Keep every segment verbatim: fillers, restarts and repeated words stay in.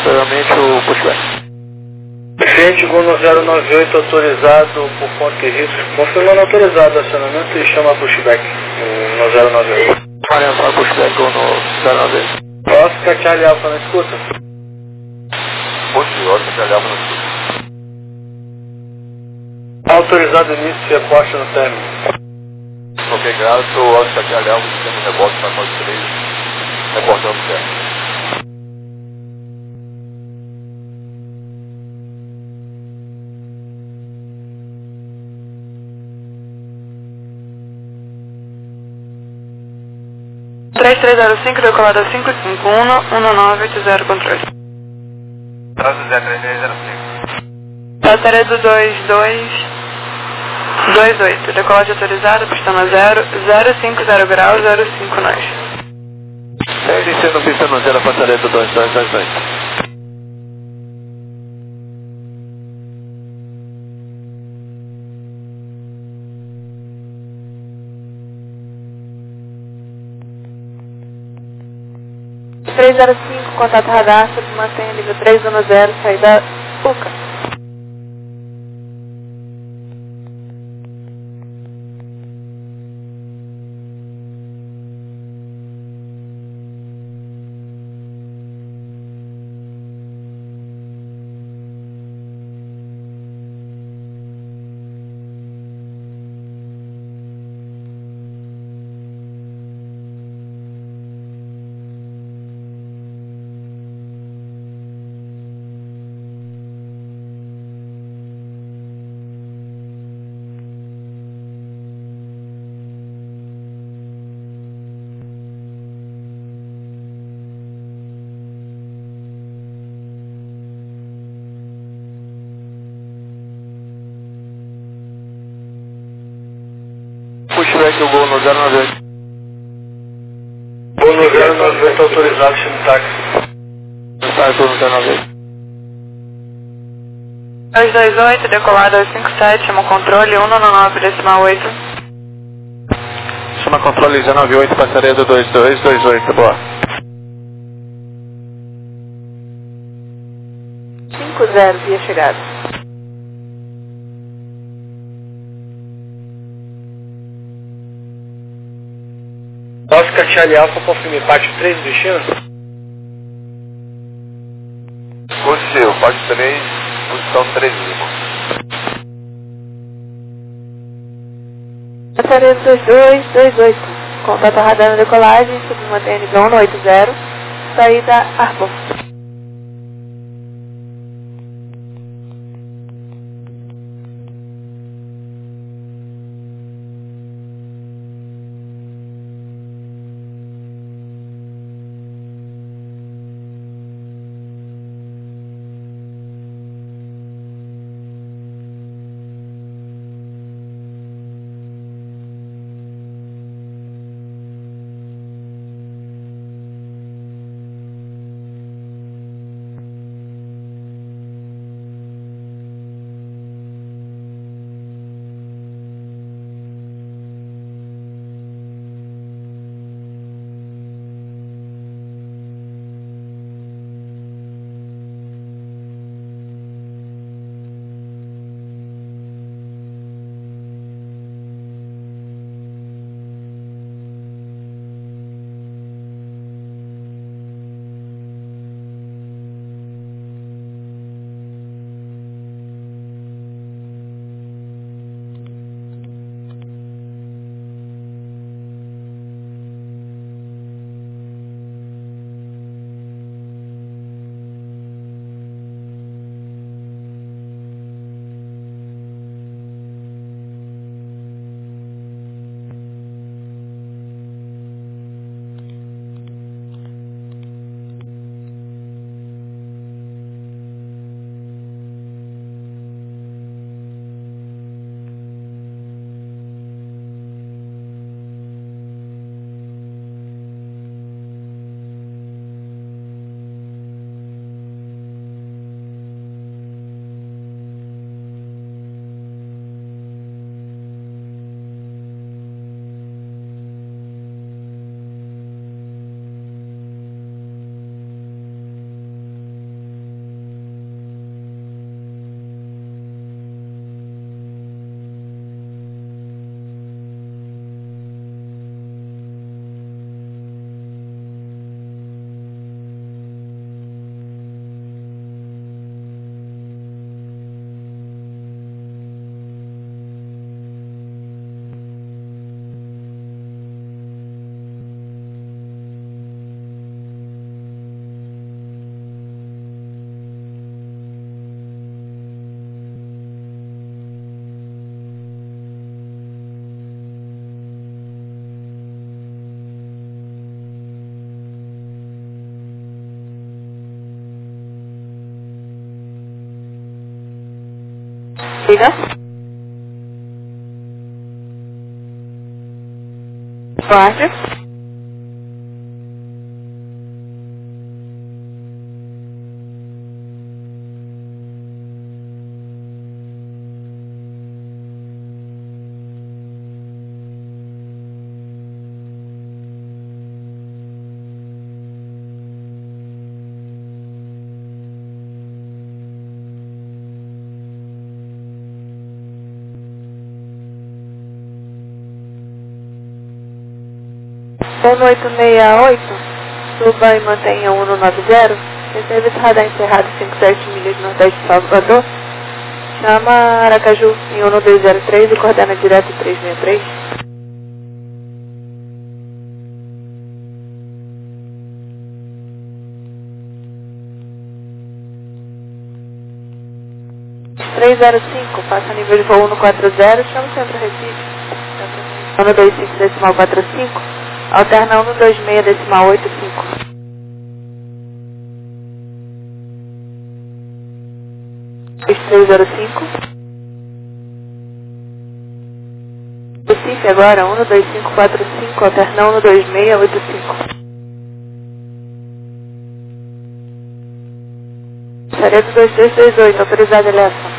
posteriormente o pushback. Cliente Gol no zero nove oito autorizado por fonte de risco, confirmando autorizado o acionamento e chama pushback no zero nove oito. Mariana para pushback Gol no zero nove oito. Oscar Charlie Alpha na escuta? Positivo, Oscar Charlie Alpha na escuta. Autorizado início e aposta no término. Ok, graças ao Oscar Charlie Alpha, sistema de rebote para nós três, reportando o término. três três zero cinco, decolada cinco cinco um, um nove oito zero, controle. Traço zero três três zero cinco. Bateria do dois dois dois oito, decolagem autorizada, pistão zero, zero cinco zero grau, zero cinco nós. É, iniciando pista no zero, passaria do dois dois dois dois. três zero cinco, contato radar, mantenha nível três um zero, saída U C A. Pushback o Gol no zero nove oito. Gol no zero nove oito autorizado, chama táxi. Está no zero nove oito. dois dois oito, decolada cinco sete, chama controle um nove decimal oito. Chama controle zero nove oito, passaria do dois dois dois oito, boa. cinco zero, via chegada. Oscar Charlie Alpha, confirme parte três do destino? Positivo, parte três, posição três Lima. Bateria dois dois dois oito, contato radar na decolagem, submantém nível um oito zero, saída Arbor. Diga. Guarde. um oito seis oito, suba e mantenha um no nove zero, recebe radar encerrado cinco sete milhas nordeste de Salvador, chama Aracaju em um dois zero três e coordena direto três seis três. três zero cinco, passa nível de voo um quatro zero, chama o centro Recife, um dois cinco decimal quatro cinco, alterna um dois seis decimal oito cinco. três zero cinco. Recife agora, um dois cinco quatro cinco, alterna um dois seis oito cinco. Saredo dois três dois oito, autorizado eleção.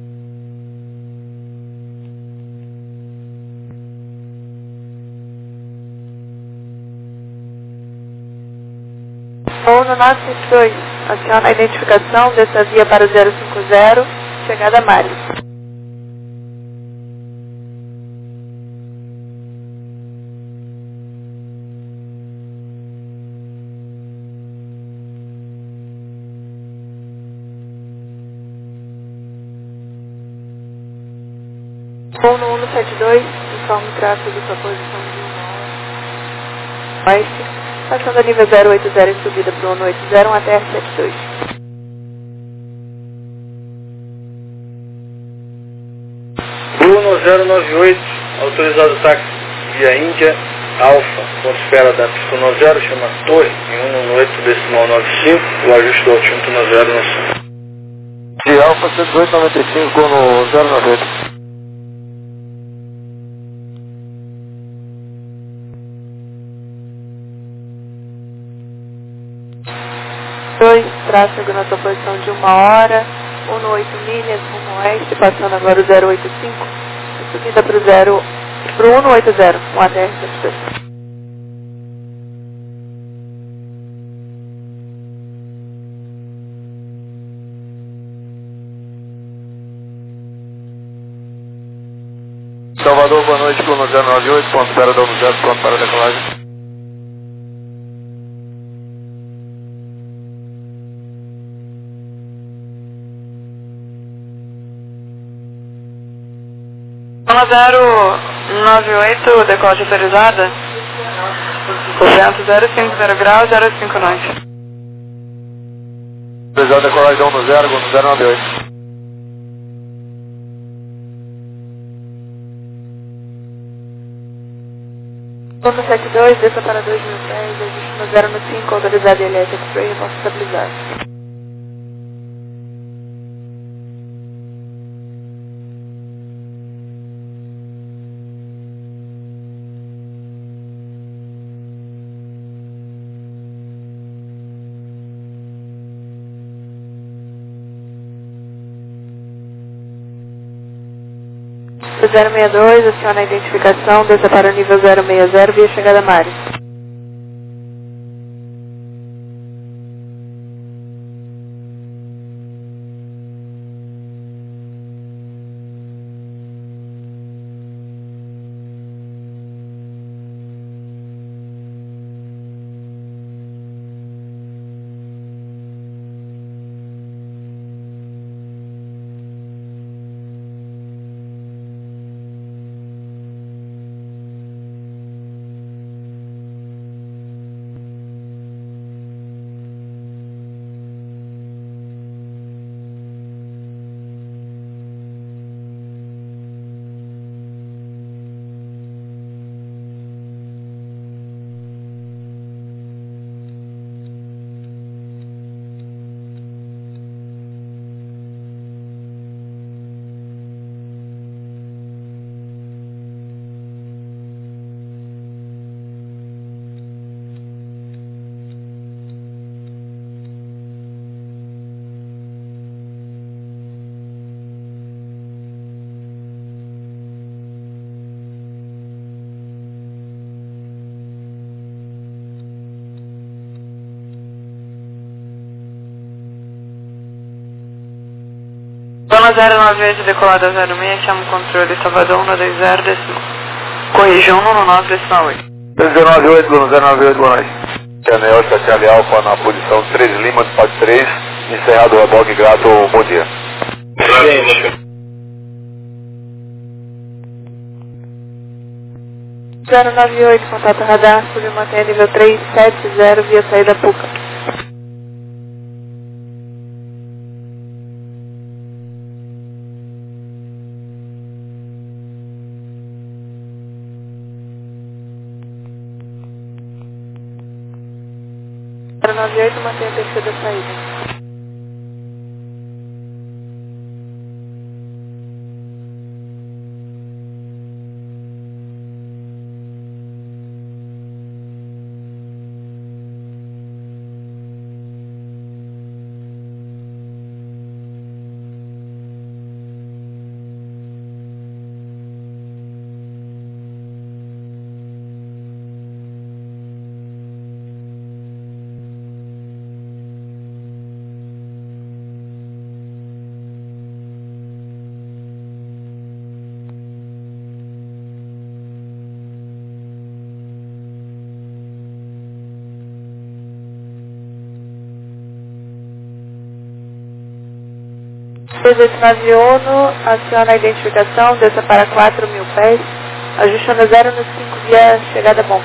um no nove sete dois, aciona a identificação dessa via para o zero cinco zero, chegada a Mali. um no um sete dois, informa o tráfego de sua posição de uma hora. Oeste, passando a nível zero oito zero em subida para o um oito zero, um A T R setenta e dois. Bruno zero nove oito, autorizado táxi via Índia, Alfa, ponto espera da pista nove zero, chama Torre, em um oito decimal nove cinco, o ajuste do altímetro nove zero no sul. De Alfa cento e oito noventa e cinco no zero nove oito. dois, tráfego na sua posição de uma hora, um no oito milhas, rumo oeste, passando agora o zero oito cinco, subida para o zero, para o um no oito zero, um A T R setenta e dois. Salvador, boa noite, Bruno zero nove oito, ponto zero dois zero, pronto para a decolagem. zero nove oito, decote autorizada. O vento zero cinco zero graus, zero cinco norte. Autorizado decolagem um no zero, no zero nove oito. um sete dois, desça para dois mil e dez, ajuste no zero no cinco, autorizado elétrico, freio, posso estabilizar. zero seis dois, aciona a identificação, desça para o nível zero seis zero, via chegada a Mari. Chama zero nove oito decolada zero seis, chama o controle Salvador um dois zero decimal. Corrija um no nove decimal oito. zero nove oito, Bruno, zero nove oito, boa noite. Canel, Charlie Alfa na posição três Lima, despacho três, encerrado o reboque, grato, bom dia. zero nove oito, contato radar, submantém nível três sete zero via saída Puca. zero nove oito, mantém a terceira saída. Esse nove ONU, aciona a identificação, desça para quatro mil pés, ajustando zero no cinco via chegada bom.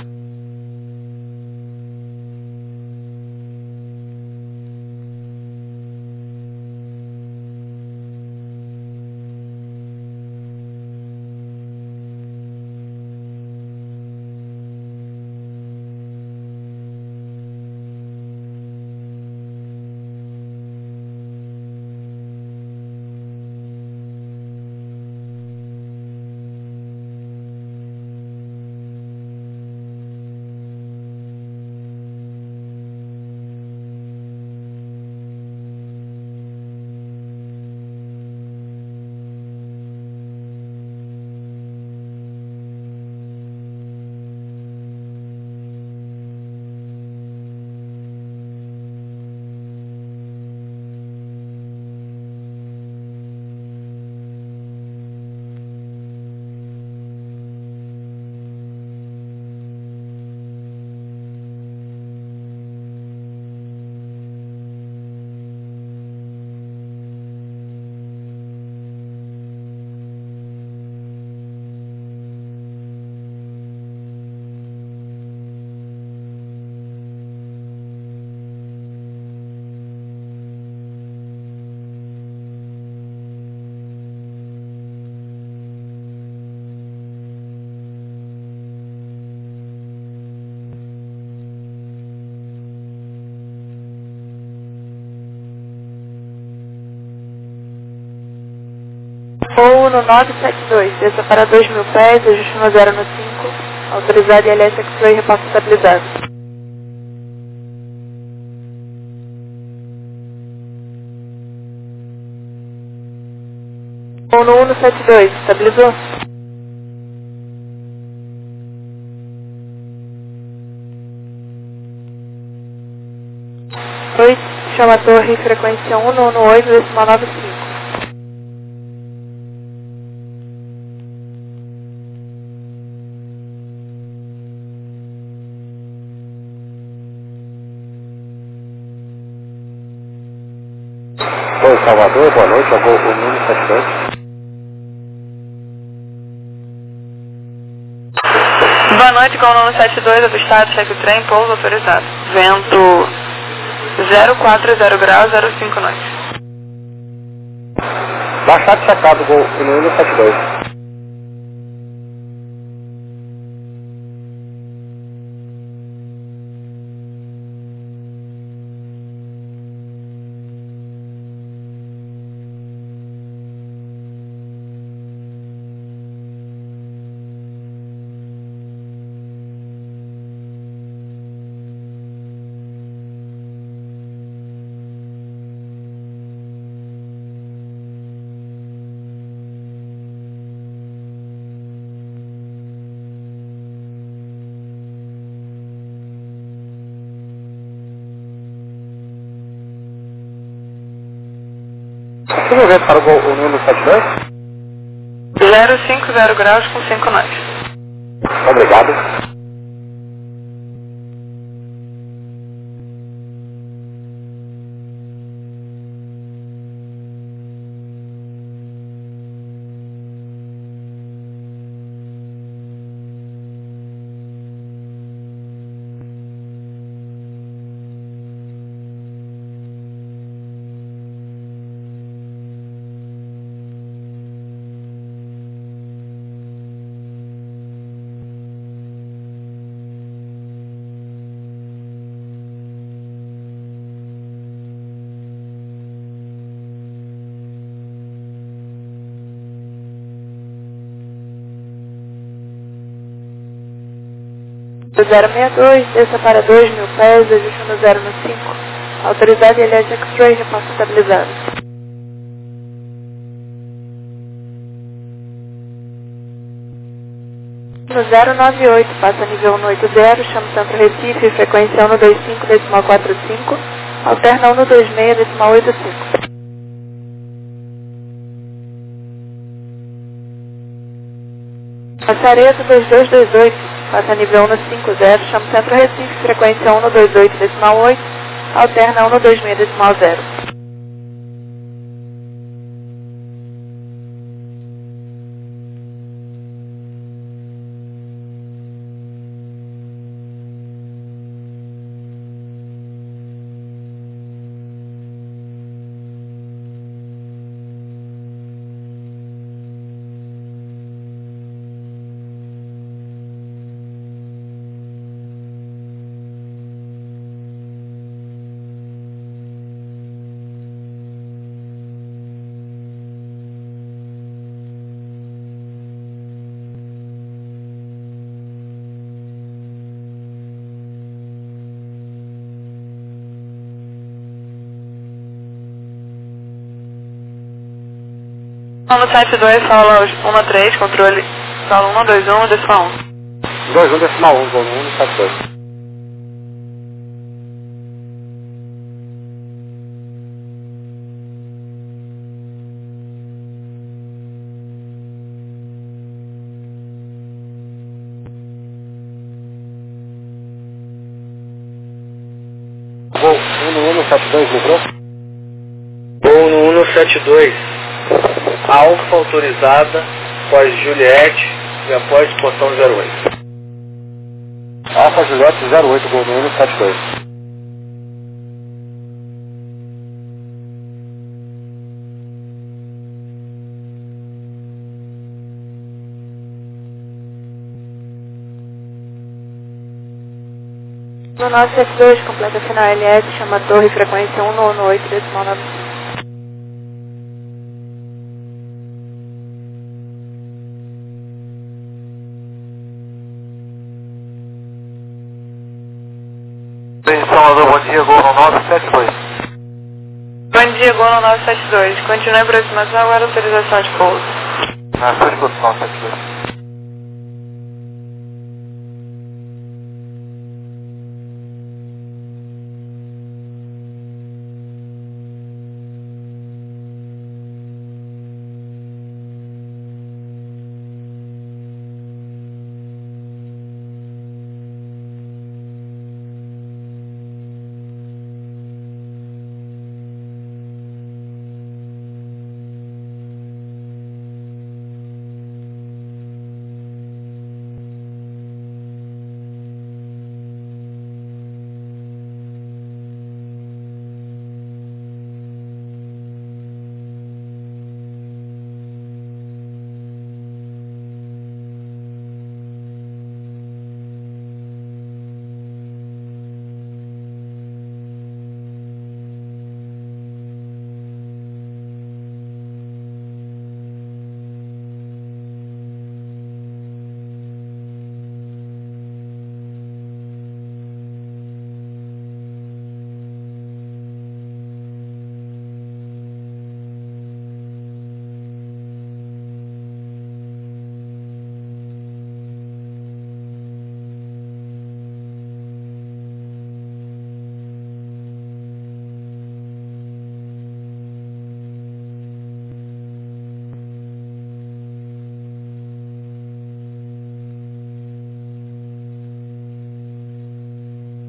Ou no nove sete dois, desça para dois mil pés, ajuste no zero no cinco, autorizado I L S X-Ray, repasso estabilizado. Ou no um no sete dois, estabilizou? oito, chama a torre, frequência um no um no oito, decimal nove cinco. Oi, Salvador, boa noite, eu vou o número setenta e dois. Boa noite, com o número setenta e dois, avistado, cheque o trem, pouso autorizado. Vento zero quatro zero graus, zero cinco noite. Baixado checado, vou o número setenta e dois. Tudo bem, para o número setenta e dois? zero cinco zero graus com cinco nós. Obrigado. zero seis dois, desça para dois mil pés, ajuste no zero no cinco. Autoridade L S X-Ray, repasse estabilizado. No zero nove oito, passa nível um oito zero, chama Centro Recife, frequência um dois cinco, decimal quatro cinco, alterna um dois seis, decimal oito cinco. Passaredo dois dois dois oito, passa nível um cinco zero, chama Centro Recife, frequência um dois oito, decimal oito, alterna um dois seis, decimal zero. No sete dois, sala um três, controle, sala um dois um, decimal um. dois um, decimal um, vou no um sete dois. Vou um no um sete dois, livrou? Vou no um sete dois. Alfa autorizada, pós Juliette e após portão zero oito. Alfa Juliette zero oito, gol no um sete dois. No nove sete dois, completa final L S, chama torre, frequência um oito, decimal nove cinco. Salvador, bom dia, gol no nove sete dois. Bom dia, gol no nove sete dois. Continue a aproximação, agora autorização de pouso. Na sua disposição, sete dois.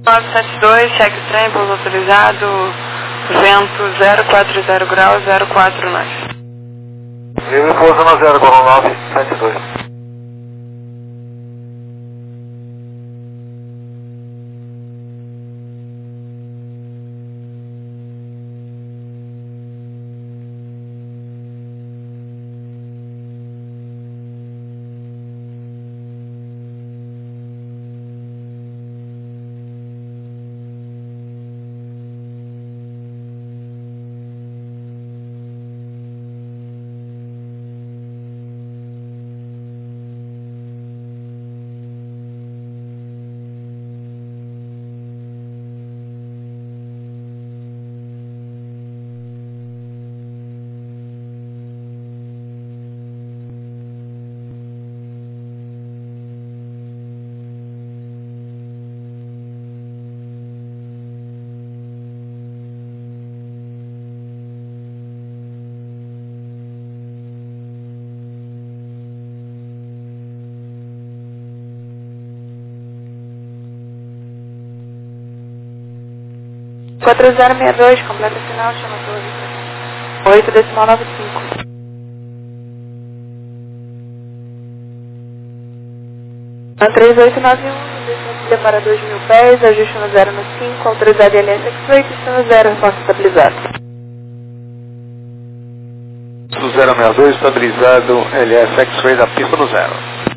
nove sete dois, cheque o trem, pouso autorizado, vento zero quatro zero graus, zero quatro nove. Livre pouso na zero nove sete dois. quatro zero seis dois, completa final, chama torre. oito decimal nove cinco. três oito nove um, descida para dois mil pés, ajuste no zero no cinco, autorizado L S X-Ray, pista no zero, reforço estabilizado. Do zero seis dois, estabilizado, L S X-Ray da pista no zero.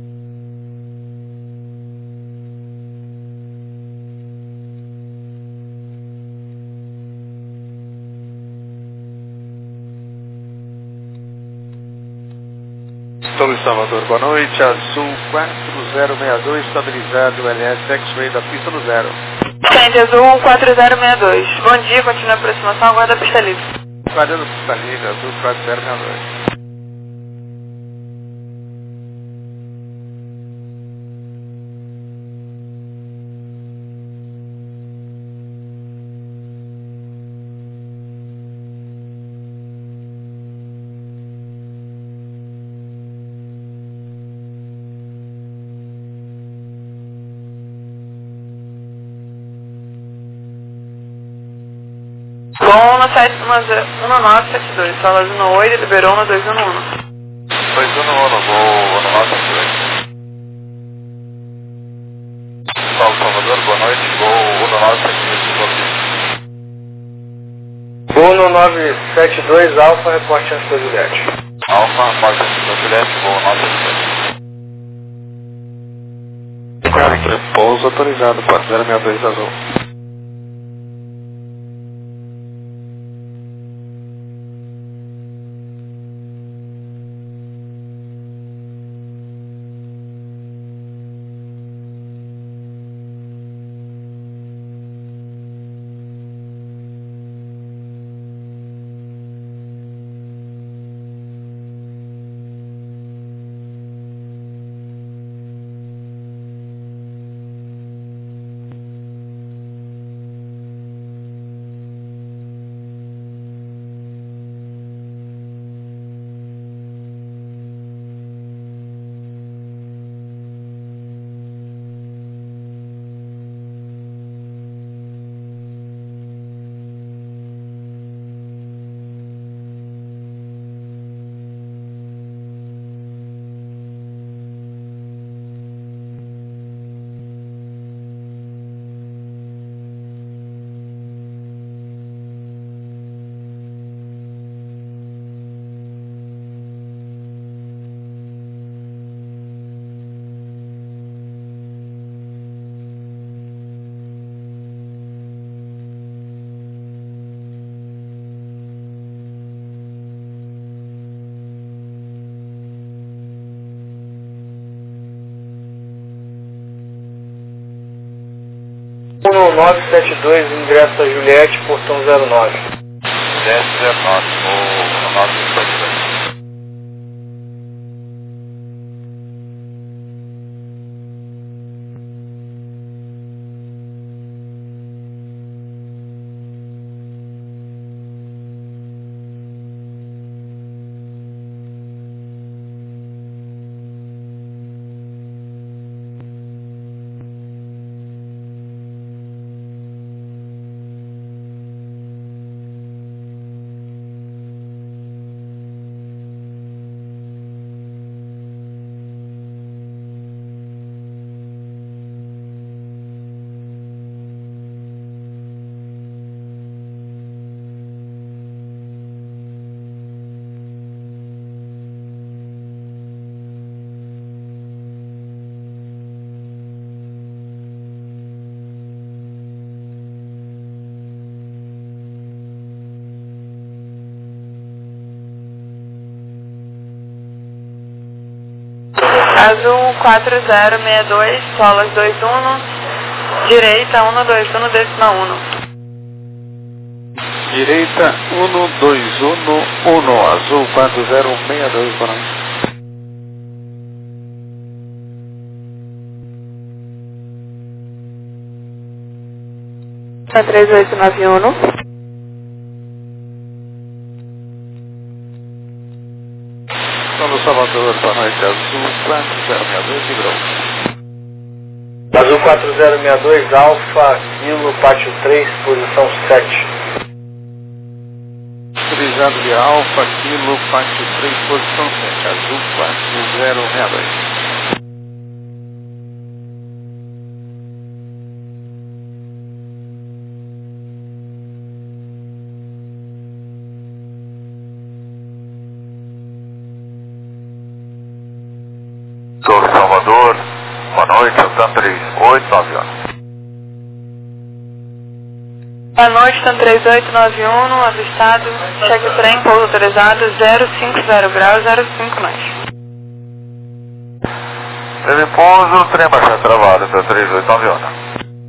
Estou em Salvador, boa noite, Azul quatro zero seis dois, estabilizado, L S X-Ray da pista no zero. Sente Azul quatro zero seis dois, bom dia, continua a aproximação, aguarda a pista livre. Guardando pista livre, Azul quatro zero seis dois. Bom, no sete um nove sete dois, sala um oito, liberou no dois um um. dois um um, vou no nove sete dois. Salve Salvador, boa noite, vou no nove sete dois. Vou no nove sete dois, Alfa, reporte antes da Juliette. Alfa, reporte antes da Juliette, vou no nove sete dois. Pouso autorizado, quatro zero seis dois Azul. um nove sete dois, ingresso a Juliette, portão zero nove. Juliette zero nove, vou no nove sete dois. Azul quatro zero seis dois, solas dois um, direita um dois um, décima um. Direita um dois um um, Azul quatro zero seis dois, boa noite. três oito nove um. Solo Salvador, boa noite. Azul quatro zero seis dois, Tigrão. Azul quatro zero seis dois, Alfa, Kilo, Pátio três, posição sete. Utilizado de Alfa, Kilo, Pátio três, posição sete. Azul quatro zero seis dois. Sou Salvador, boa noite, Tan três oito nove um. Boa noite, Tan três oito nove um, avistado, cheque o trem, pouso autorizado, zero cinco zero graus, zero cinco nós. Teve pouso, trem marcha travado, Tan três oito nove um.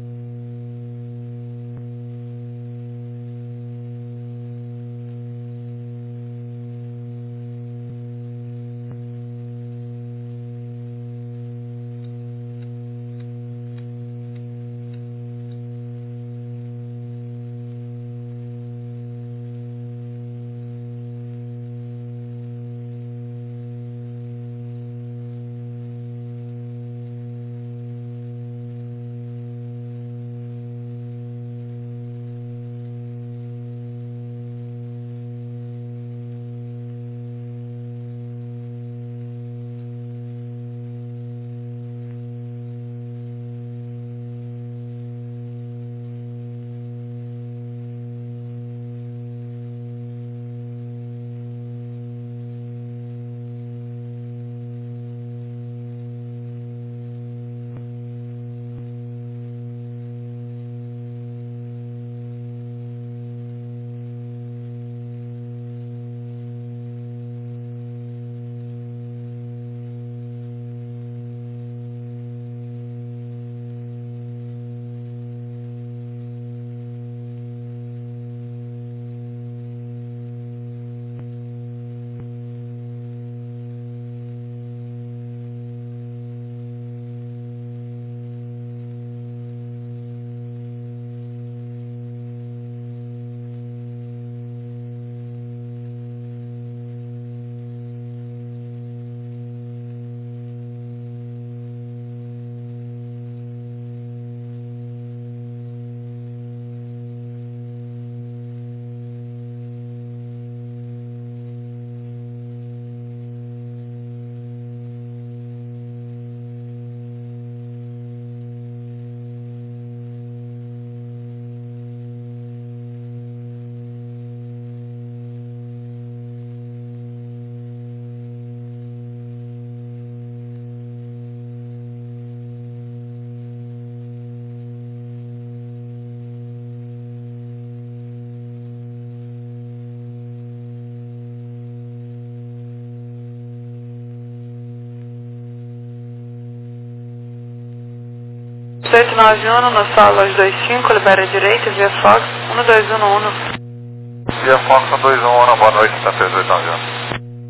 oito nove um, no solas dois cinco, libera a direita, via Fox, um dois um um. Via Fox um dois um um, boa noite, Tan três oito nove um.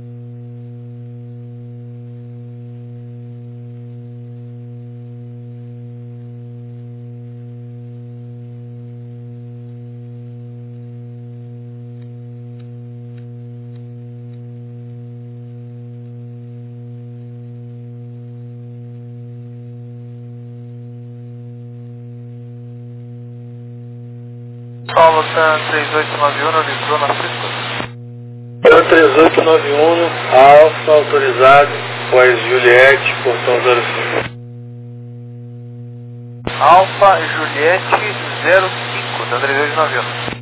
Paulo Tan três oito nove um, realizou na pista. Tan três oito nove um, Alfa, autorizado, pós Juliette, portão zero cinco. Alfa Juliette zero cinco, Tan três oito nove um.